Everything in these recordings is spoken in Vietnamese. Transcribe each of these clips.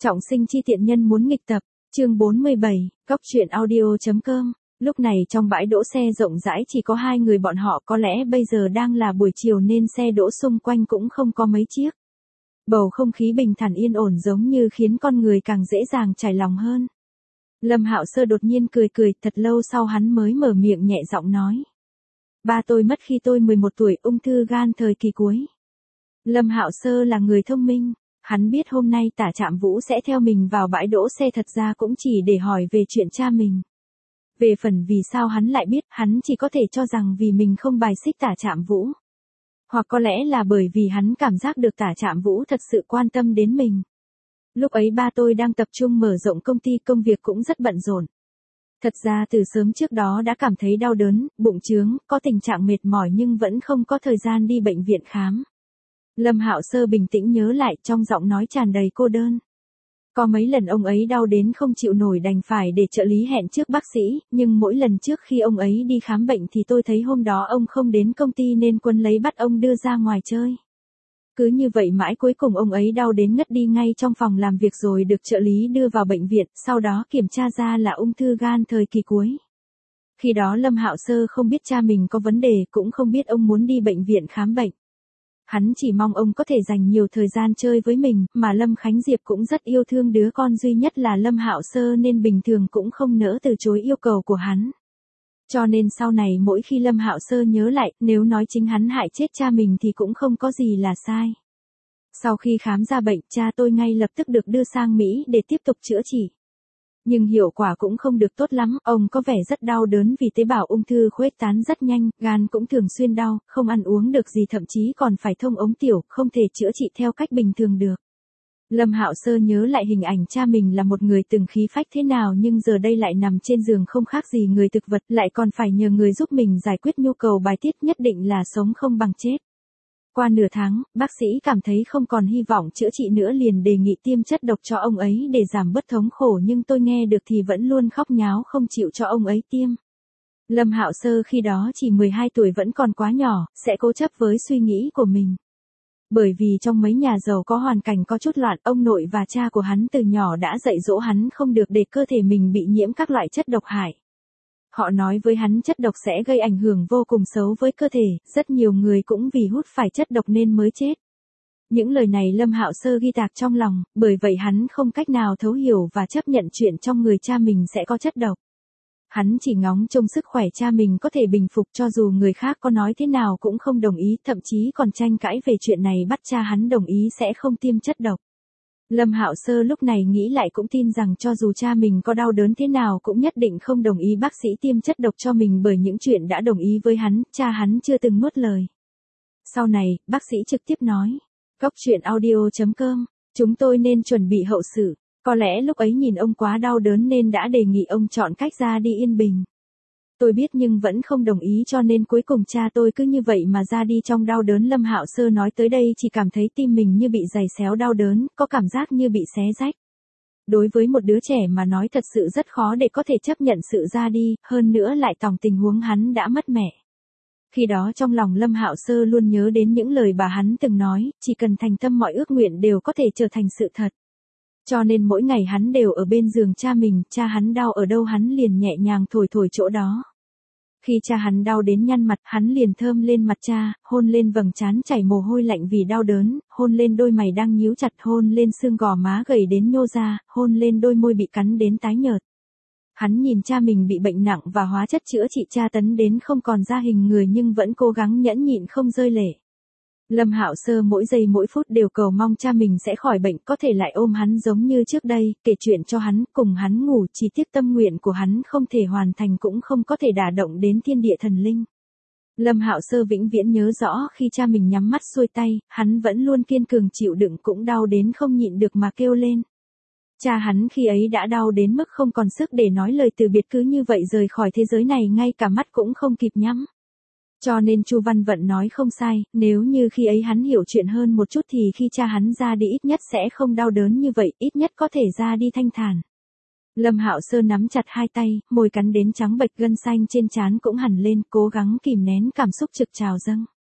Trọng sinh chi tiện nhân muốn nghịch tập, chương 47, Cóc truyện audio.com. Lúc này trong bãi đỗ xe rộng rãi chỉ có hai người bọn họ, có lẽ bây giờ đang là buổi chiều nên xe đỗ xung quanh cũng không có mấy chiếc. Bầu không khí bình thản yên ổn giống như khiến con người càng dễ dàng trải lòng hơn. Lâm Hạo Sơ đột nhiên cười cười, thật lâu sau hắn mới mở miệng nhẹ giọng nói. Ba tôi mất khi tôi 11 tuổi, ung thư gan thời kỳ cuối. Lâm Hạo Sơ là người thông minh. Hắn biết hôm nay Tả Trạm Vũ sẽ theo mình vào bãi đỗ xe thật ra cũng chỉ để hỏi về chuyện cha mình. Về phần vì sao hắn lại biết, hắn chỉ có thể cho rằng vì mình không bài xích Tả Trạm Vũ. Hoặc có lẽ là bởi vì hắn cảm giác được Tả Trạm Vũ thật sự quan tâm đến mình. Lúc ấy ba tôi đang tập trung mở rộng công ty, công việc cũng rất bận rộn. Thật ra từ sớm trước đó đã cảm thấy đau đớn, bụng chướng, có tình trạng mệt mỏi nhưng vẫn không có thời gian đi bệnh viện khám. Lâm Hạo Sơ bình tĩnh nhớ lại, trong giọng nói tràn đầy cô đơn. Có mấy lần ông ấy đau đến không chịu nổi đành phải để trợ lý hẹn trước bác sĩ, nhưng mỗi lần trước khi ông ấy đi khám bệnh thì tôi thấy hôm đó ông không đến công ty nên Quân lấy bắt ông đưa ra ngoài chơi. Cứ như vậy mãi cuối cùng ông ấy đau đến ngất đi ngay trong phòng làm việc rồi được trợ lý đưa vào bệnh viện, sau đó kiểm tra ra là ung thư gan thời kỳ cuối. Khi đó Lâm Hạo Sơ không biết cha mình có vấn đề, cũng không biết ông muốn đi bệnh viện khám bệnh. Hắn chỉ mong ông có thể dành nhiều thời gian chơi với mình, mà Lâm Khánh Diệp cũng rất yêu thương đứa con duy nhất là Lâm Hạo Sơ nên bình thường cũng không nỡ từ chối yêu cầu của hắn. Cho nên sau này mỗi khi Lâm Hạo Sơ nhớ lại, nếu nói chính hắn hại chết cha mình thì cũng không có gì là sai. Sau khi khám ra bệnh, cha tôi ngay lập tức được đưa sang Mỹ để tiếp tục chữa trị. Nhưng hiệu quả cũng không được tốt lắm, ông có vẻ rất đau đớn vì tế bào ung thư khuếch tán rất nhanh, gan cũng thường xuyên đau, không ăn uống được gì, thậm chí còn phải thông ống tiểu, không thể chữa trị theo cách bình thường được. Lâm Hạo Sơ nhớ lại hình ảnh cha mình là một người từng khí phách thế nào nhưng giờ đây lại nằm trên giường không khác gì người thực vật, lại còn phải nhờ người giúp mình giải quyết nhu cầu bài tiết, nhất định là sống không bằng chết. Qua nửa tháng, bác sĩ cảm thấy không còn hy vọng chữa trị nữa liền đề nghị tiêm chất độc cho ông ấy để giảm bớt thống khổ, nhưng tôi nghe được thì vẫn luôn khóc nháo không chịu cho ông ấy tiêm. Lâm Hạo Sơ khi đó chỉ 12 tuổi vẫn còn quá nhỏ, sẽ cố chấp với suy nghĩ của mình. Bởi vì trong mấy nhà giàu có hoàn cảnh có chút loạn, ông nội và cha của hắn từ nhỏ đã dạy dỗ hắn không được để cơ thể mình bị nhiễm các loại chất độc hại. Họ nói với hắn chất độc sẽ gây ảnh hưởng vô cùng xấu với cơ thể, rất nhiều người cũng vì hút phải chất độc nên mới chết. Những lời này Lâm Hạo Sơ ghi tạc trong lòng, bởi vậy hắn không cách nào thấu hiểu và chấp nhận chuyện trong người cha mình sẽ có chất độc. Hắn chỉ ngóng trông sức khỏe cha mình có thể bình phục, cho dù người khác có nói thế nào cũng không đồng ý, thậm chí còn tranh cãi về chuyện này bắt cha hắn đồng ý sẽ không tiêm chất độc. Lâm Hạo Sơ lúc này nghĩ lại cũng tin rằng cho dù cha mình có đau đớn thế nào cũng nhất định không đồng ý bác sĩ tiêm chất độc cho mình, bởi những chuyện đã đồng ý với hắn, cha hắn chưa từng nuốt lời. Sau này, bác sĩ trực tiếp nói, Cóc truyện audio.com, chúng tôi nên chuẩn bị hậu sự. Có lẽ lúc ấy nhìn ông quá đau đớn nên đã đề nghị ông chọn cách ra đi yên bình. Tôi biết nhưng vẫn không đồng ý cho nên cuối cùng cha tôi cứ như vậy mà ra đi trong đau đớn. Lâm Hạo Sơ nói tới đây chỉ cảm thấy tim mình như bị giày xéo đau đớn, có cảm giác như bị xé rách. Đối với một đứa trẻ mà nói thật sự rất khó để có thể chấp nhận sự ra đi, hơn nữa lại tòng tình huống hắn đã mất mẹ. Khi đó trong lòng Lâm Hạo Sơ luôn nhớ đến những lời bà hắn từng nói, chỉ cần thành tâm mọi ước nguyện đều có thể trở thành sự thật. Cho nên mỗi ngày hắn đều ở bên giường cha mình, cha hắn đau ở đâu hắn liền nhẹ nhàng thổi thổi chỗ đó. Khi cha hắn đau đến nhăn mặt, hắn liền thơm lên mặt cha, hôn lên vầng trán chảy mồ hôi lạnh vì đau đớn, hôn lên đôi mày đang nhíu chặt, hôn lên xương gò má gầy đến nhô ra, hôn lên đôi môi bị cắn đến tái nhợt. Hắn nhìn cha mình bị bệnh nặng và hóa chất chữa trị tra tấn đến không còn ra hình người nhưng vẫn cố gắng nhẫn nhịn không rơi lệ. Lâm Hạo Sơ mỗi giây mỗi phút đều cầu mong cha mình sẽ khỏi bệnh, có thể lại ôm hắn giống như trước đây, kể chuyện cho hắn, cùng hắn ngủ, chỉ tiếc tâm nguyện của hắn không thể hoàn thành cũng không có thể đả động đến thiên địa thần linh. Lâm Hạo Sơ vĩnh viễn nhớ rõ khi cha mình nhắm mắt xuôi tay, hắn vẫn luôn kiên cường chịu đựng, cũng đau đến không nhịn được mà kêu lên. Cha hắn khi ấy đã đau đến mức không còn sức để nói lời từ biệt, cứ như vậy rời khỏi thế giới này ngay cả mắt cũng không kịp nhắm. Cho nên Chu Văn Vận nói không sai, nếu như khi ấy hắn hiểu chuyện hơn một chút thì khi cha hắn ra đi ít nhất sẽ không đau đớn như vậy, ít nhất có thể ra đi thanh thản. Lâm Hạo Sơ nắm chặt hai tay, môi cắn đến trắng bệch, gân xanh trên trán cũng hẳn lên, cố gắng kìm nén cảm xúc trực trào dâng.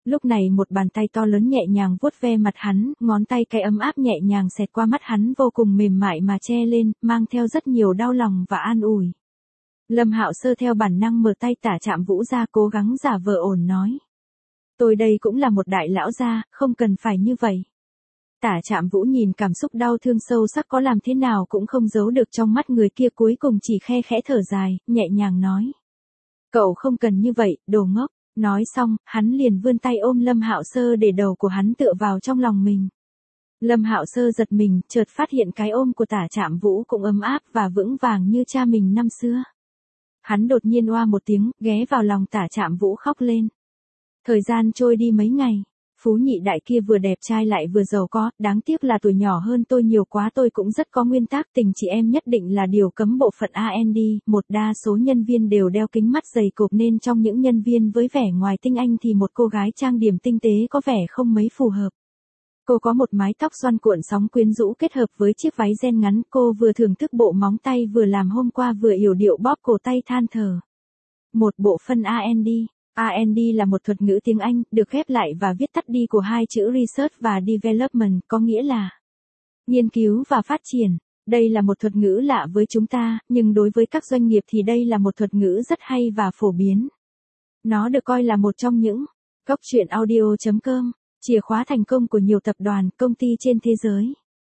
Lúc này một bàn tay to lớn nhẹ nhàng vuốt ve mặt hắn, ngón tay cái ấm áp nhẹ nhàng xẹt qua mắt hắn vô cùng mềm mại mà che lên, mang theo rất nhiều đau lòng và an ủi. Lâm Hạo Sơ theo bản năng mở tay Tả Trạm Vũ ra, cố gắng giả vờ ổn nói. Tôi đây cũng là một đại lão gia, không cần phải như vậy. Tả Trạm Vũ nhìn cảm xúc đau thương sâu sắc có làm thế nào cũng không giấu được trong mắt người kia, cuối cùng chỉ khe khẽ thở dài, nhẹ nhàng nói. Cậu không cần như vậy, đồ ngốc. Nói xong, hắn liền vươn tay ôm Lâm Hạo Sơ để đầu của hắn tựa vào trong lòng mình. Lâm Hạo Sơ giật mình, chợt phát hiện cái ôm của Tả Trạm Vũ cũng ấm áp và vững vàng như cha mình năm xưa. Hắn đột nhiên oa một tiếng, ghé vào lòng Tả Trạm Vũ khóc lên. Thời gian trôi đi mấy ngày, Phú nhị đại kia vừa đẹp trai lại vừa giàu có, đáng tiếc là tuổi nhỏ hơn tôi nhiều quá. Tôi cũng rất có nguyên tắc, tình chị em nhất định là điều cấm bộ phận A&D, một đa số nhân viên đều đeo kính mắt dày cộp nên trong những nhân viên với vẻ ngoài tinh anh thì một cô gái trang điểm tinh tế có vẻ không mấy phù hợp. Cô có một mái tóc xoăn cuộn sóng quyến rũ kết hợp với chiếc váy ren ngắn, cô vừa thưởng thức bộ móng tay vừa làm hôm qua vừa yểu điệu bóp cổ tay than thở. Một bộ phận A&D. R&D là một thuật ngữ tiếng Anh, được ghép lại và viết tắt đi của hai chữ Research và Development, có nghĩa là nghiên cứu và phát triển. Đây là một thuật ngữ lạ với chúng ta, nhưng đối với các doanh nghiệp thì đây là một thuật ngữ rất hay và phổ biến. Nó được coi là một trong những Cốc truyện audio.com, chìa khóa thành công của nhiều tập đoàn, công ty trên thế giới.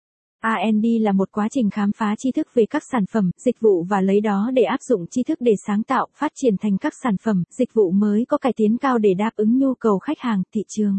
R&D là một quá trình khám phá tri thức về các sản phẩm, dịch vụ và lấy đó để áp dụng tri thức để sáng tạo, phát triển thành các sản phẩm, dịch vụ mới có cải tiến cao để đáp ứng nhu cầu khách hàng, thị trường.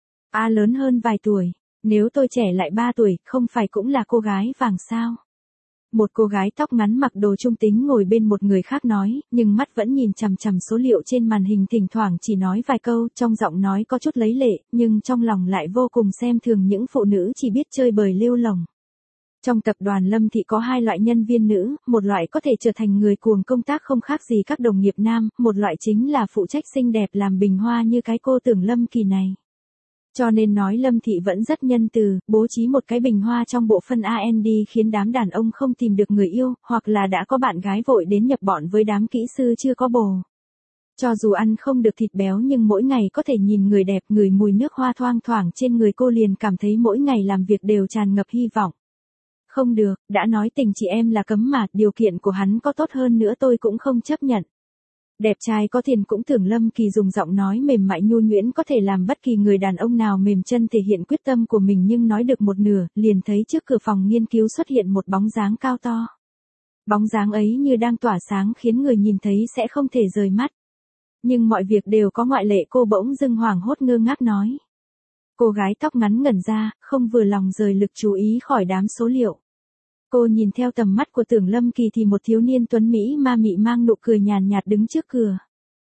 A lớn hơn vài tuổi. Nếu tôi trẻ lại 3 tuổi, không phải cũng là cô gái vàng sao? Một cô gái tóc ngắn mặc đồ trung tính ngồi bên một người khác nói, nhưng mắt vẫn nhìn chằm chằm số liệu trên màn hình, thỉnh thoảng chỉ nói vài câu, trong giọng nói có chút lấy lệ, nhưng trong lòng lại vô cùng xem thường những phụ nữ chỉ biết chơi bời lêu lổng. Trong tập đoàn Lâm Thị có hai loại nhân viên nữ, một loại có thể trở thành người cuồng công tác không khác gì các đồng nghiệp nam, một loại chính là phụ trách xinh đẹp làm bình hoa như cái cô tưởng Lâm Kỳ này. Cho nên nói Lâm Thị vẫn rất nhân từ, bố trí một cái bình hoa trong bộ phận R&D khiến đám đàn ông không tìm được người yêu, hoặc là đã có bạn gái vội đến nhập bọn với đám kỹ sư chưa có bồ. Cho dù ăn không được thịt béo nhưng mỗi ngày có thể nhìn người đẹp, ngửi mùi nước hoa thoang thoảng trên người cô liền cảm thấy mỗi ngày làm việc đều tràn ngập hy vọng. Không được, đã nói tình chị em là cấm mà, điều kiện của hắn có tốt hơn nữa tôi cũng không chấp nhận. Đẹp trai có tiền cũng tưởng Lâm Kỳ dùng giọng nói mềm mại nhu nhuyễn có thể làm bất kỳ người đàn ông nào mềm chân thể hiện quyết tâm của mình, nhưng nói được một nửa, liền thấy trước cửa phòng nghiên cứu xuất hiện một bóng dáng cao to. Bóng dáng ấy như đang tỏa sáng khiến người nhìn thấy sẽ không thể rời mắt. Nhưng mọi việc đều có ngoại lệ, cô bỗng dưng hoảng hốt ngơ ngác nói. Cô gái tóc ngắn ngẩn ra, không vừa lòng rời lực chú ý khỏi đám số liệu. Cô nhìn theo tầm mắt của tưởng Lâm Kỳ thì một thiếu niên tuấn Mỹ ma mị mang nụ cười nhàn nhạt đứng trước cửa.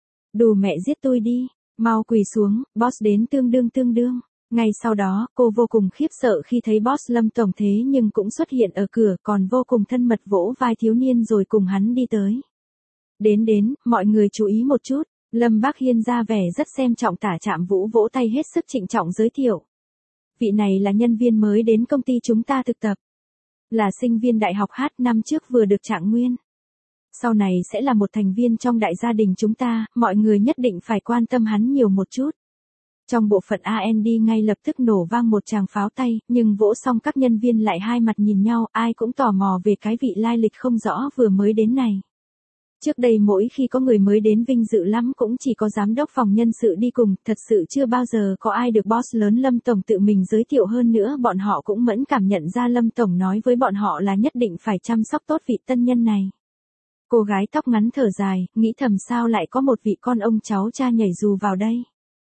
Đù mẹ giết tôi đi, mau quỳ xuống, boss đến tương đương. Ngay sau đó, cô vô cùng khiếp sợ khi thấy boss Lâm tổng thế nhưng cũng xuất hiện ở cửa, còn vô cùng thân mật vỗ vai thiếu niên rồi cùng hắn đi tới. Đến, mọi người chú ý một chút. Lâm Bác Hiên ra vẻ rất xem trọng. Tả Trạm Vũ vỗ tay hết sức trịnh trọng giới thiệu. Vị này là nhân viên mới đến công ty chúng ta thực tập. Là sinh viên đại học H năm trước vừa được trạng nguyên. Sau này sẽ là một thành viên trong đại gia đình chúng ta, mọi người nhất định phải quan tâm hắn nhiều một chút. Trong bộ phận R&D ngay lập tức nổ vang một tràng pháo tay, nhưng vỗ xong các nhân viên lại hai mặt nhìn nhau, ai cũng tò mò về cái vị lai lịch không rõ vừa mới đến này. Trước đây mỗi khi có người mới đến vinh dự lắm cũng chỉ có giám đốc phòng nhân sự đi cùng, thật sự chưa bao giờ có ai được boss lớn Lâm Tổng tự mình giới thiệu, hơn nữa bọn họ cũng mẫn cảm nhận ra Lâm Tổng nói với bọn họ là nhất định phải chăm sóc tốt vị tân nhân này. Cô gái tóc ngắn thở dài, nghĩ thầm sao lại có một vị con ông cháu cha nhảy dù vào đây.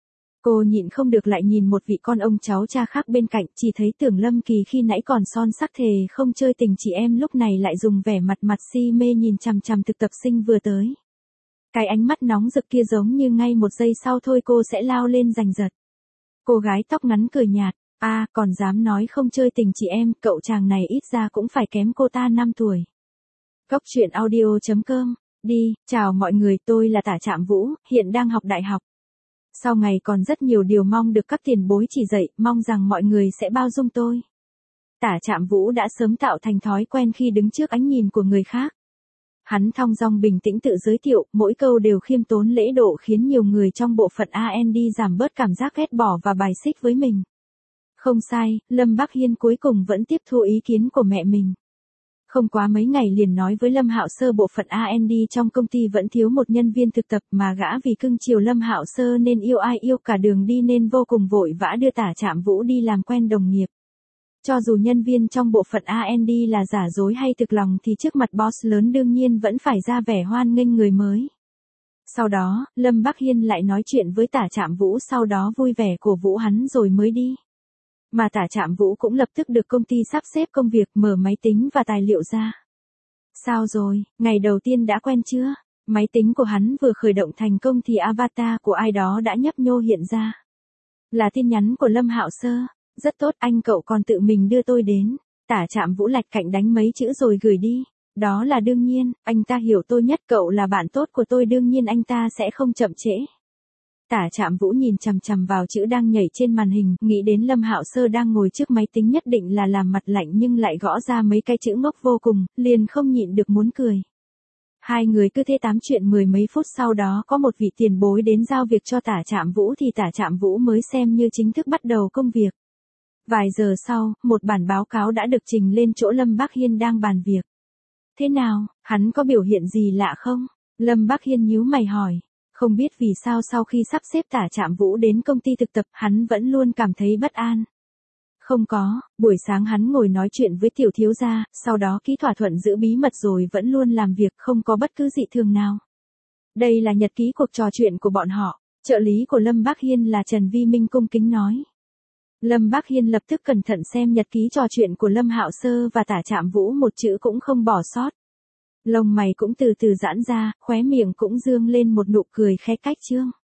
Cô nhịn không được lại nhìn một vị con ông cháu cha khác bên cạnh, chỉ thấy tưởng Lâm Kỳ khi nãy còn son sắc thề không chơi tình chị em lúc này lại dùng vẻ mặt si mê nhìn chằm chằm thực tập sinh vừa tới. Cái ánh mắt nóng rực kia giống như ngay một giây sau thôi cô sẽ lao lên giành giật. Cô gái tóc ngắn cười nhạt, còn dám nói không chơi tình chị em, cậu chàng này ít ra cũng phải kém cô ta 5 tuổi. Cốc truyện audio.com, đi, chào mọi người, tôi là Tả Trạm Vũ, hiện đang học đại học. Sau ngày còn rất nhiều điều mong được các tiền bối chỉ dạy, mong rằng mọi người sẽ bao dung tôi. Tả Trạm Vũ đã sớm tạo thành thói quen khi đứng trước ánh nhìn của người khác. Hắn thong dong bình tĩnh tự giới thiệu, mỗi câu đều khiêm tốn lễ độ khiến nhiều người trong bộ phận A&D giảm bớt cảm giác ghét bỏ và bài xích với mình. Không sai, Lâm Bắc Hiên cuối cùng vẫn tiếp thu ý kiến của mẹ mình. Không quá mấy ngày liền nói với Lâm Hạo Sơ bộ phận A&D trong công ty vẫn thiếu một nhân viên thực tập mà gã vì cưng chiều Lâm Hạo Sơ nên yêu ai yêu cả đường đi nên vô cùng vội vã đưa Tả Trạm Vũ đi làm quen đồng nghiệp. Cho dù nhân viên trong bộ phận A&D là giả dối hay thực lòng thì trước mặt boss lớn đương nhiên vẫn phải ra vẻ hoan nghênh người mới. Sau đó, Lâm Bắc Hiên lại nói chuyện với Tả Trạm Vũ sau đó vui vẻ cổ vũ hắn rồi mới đi. Mà Tả Trạm Vũ cũng lập tức được công ty sắp xếp công việc mở máy tính và tài liệu ra. Sao rồi, ngày đầu tiên đã quen chưa? Máy tính của hắn vừa khởi động thành công thì avatar của ai đó đã nhấp nhô hiện ra. Là tin nhắn của Lâm Hạo Sơ. Rất tốt, anh cậu còn tự mình đưa tôi đến. Tả Trạm Vũ lạch cạnh đánh mấy chữ rồi gửi đi. Đó là đương nhiên, anh ta hiểu tôi nhất, cậu là bạn tốt của tôi, đương nhiên anh ta sẽ không chậm trễ. Tả Trạm Vũ nhìn chằm chằm vào chữ đang nhảy trên màn hình, nghĩ đến Lâm Hạo Sơ đang ngồi trước máy tính nhất định là làm mặt lạnh nhưng lại gõ ra mấy cái chữ ngốc vô cùng, liền không nhịn được muốn cười. Hai người cứ thế tám chuyện mười mấy phút, sau đó có một vị tiền bối đến giao việc cho Tả Trạm Vũ thì Tả Trạm Vũ mới xem như chính thức bắt đầu công việc. Vài giờ sau, một bản báo cáo đã được trình lên chỗ Lâm Bắc Hiên đang bàn việc. Thế nào, hắn có biểu hiện gì lạ không? Lâm Bắc Hiên nhíu mày hỏi. Không biết vì sao sau khi sắp xếp Tả Trạm Vũ đến công ty thực tập hắn vẫn luôn cảm thấy bất an. Không có, buổi sáng hắn ngồi nói chuyện với tiểu thiếu gia, sau đó ký thỏa thuận giữ bí mật rồi vẫn luôn làm việc, không có bất cứ dị thường nào. Đây là nhật ký cuộc trò chuyện của bọn họ. Trợ lý của Lâm Bắc Hiên là Trần Vi Minh cung kính nói. Lâm Bắc Hiên lập tức cẩn thận xem nhật ký trò chuyện của Lâm Hạo Sơ và Tả Trạm Vũ, một chữ cũng không bỏ sót. Lông mày cũng từ từ giãn ra, khóe miệng cũng dương lên một nụ cười khẽ cách trương.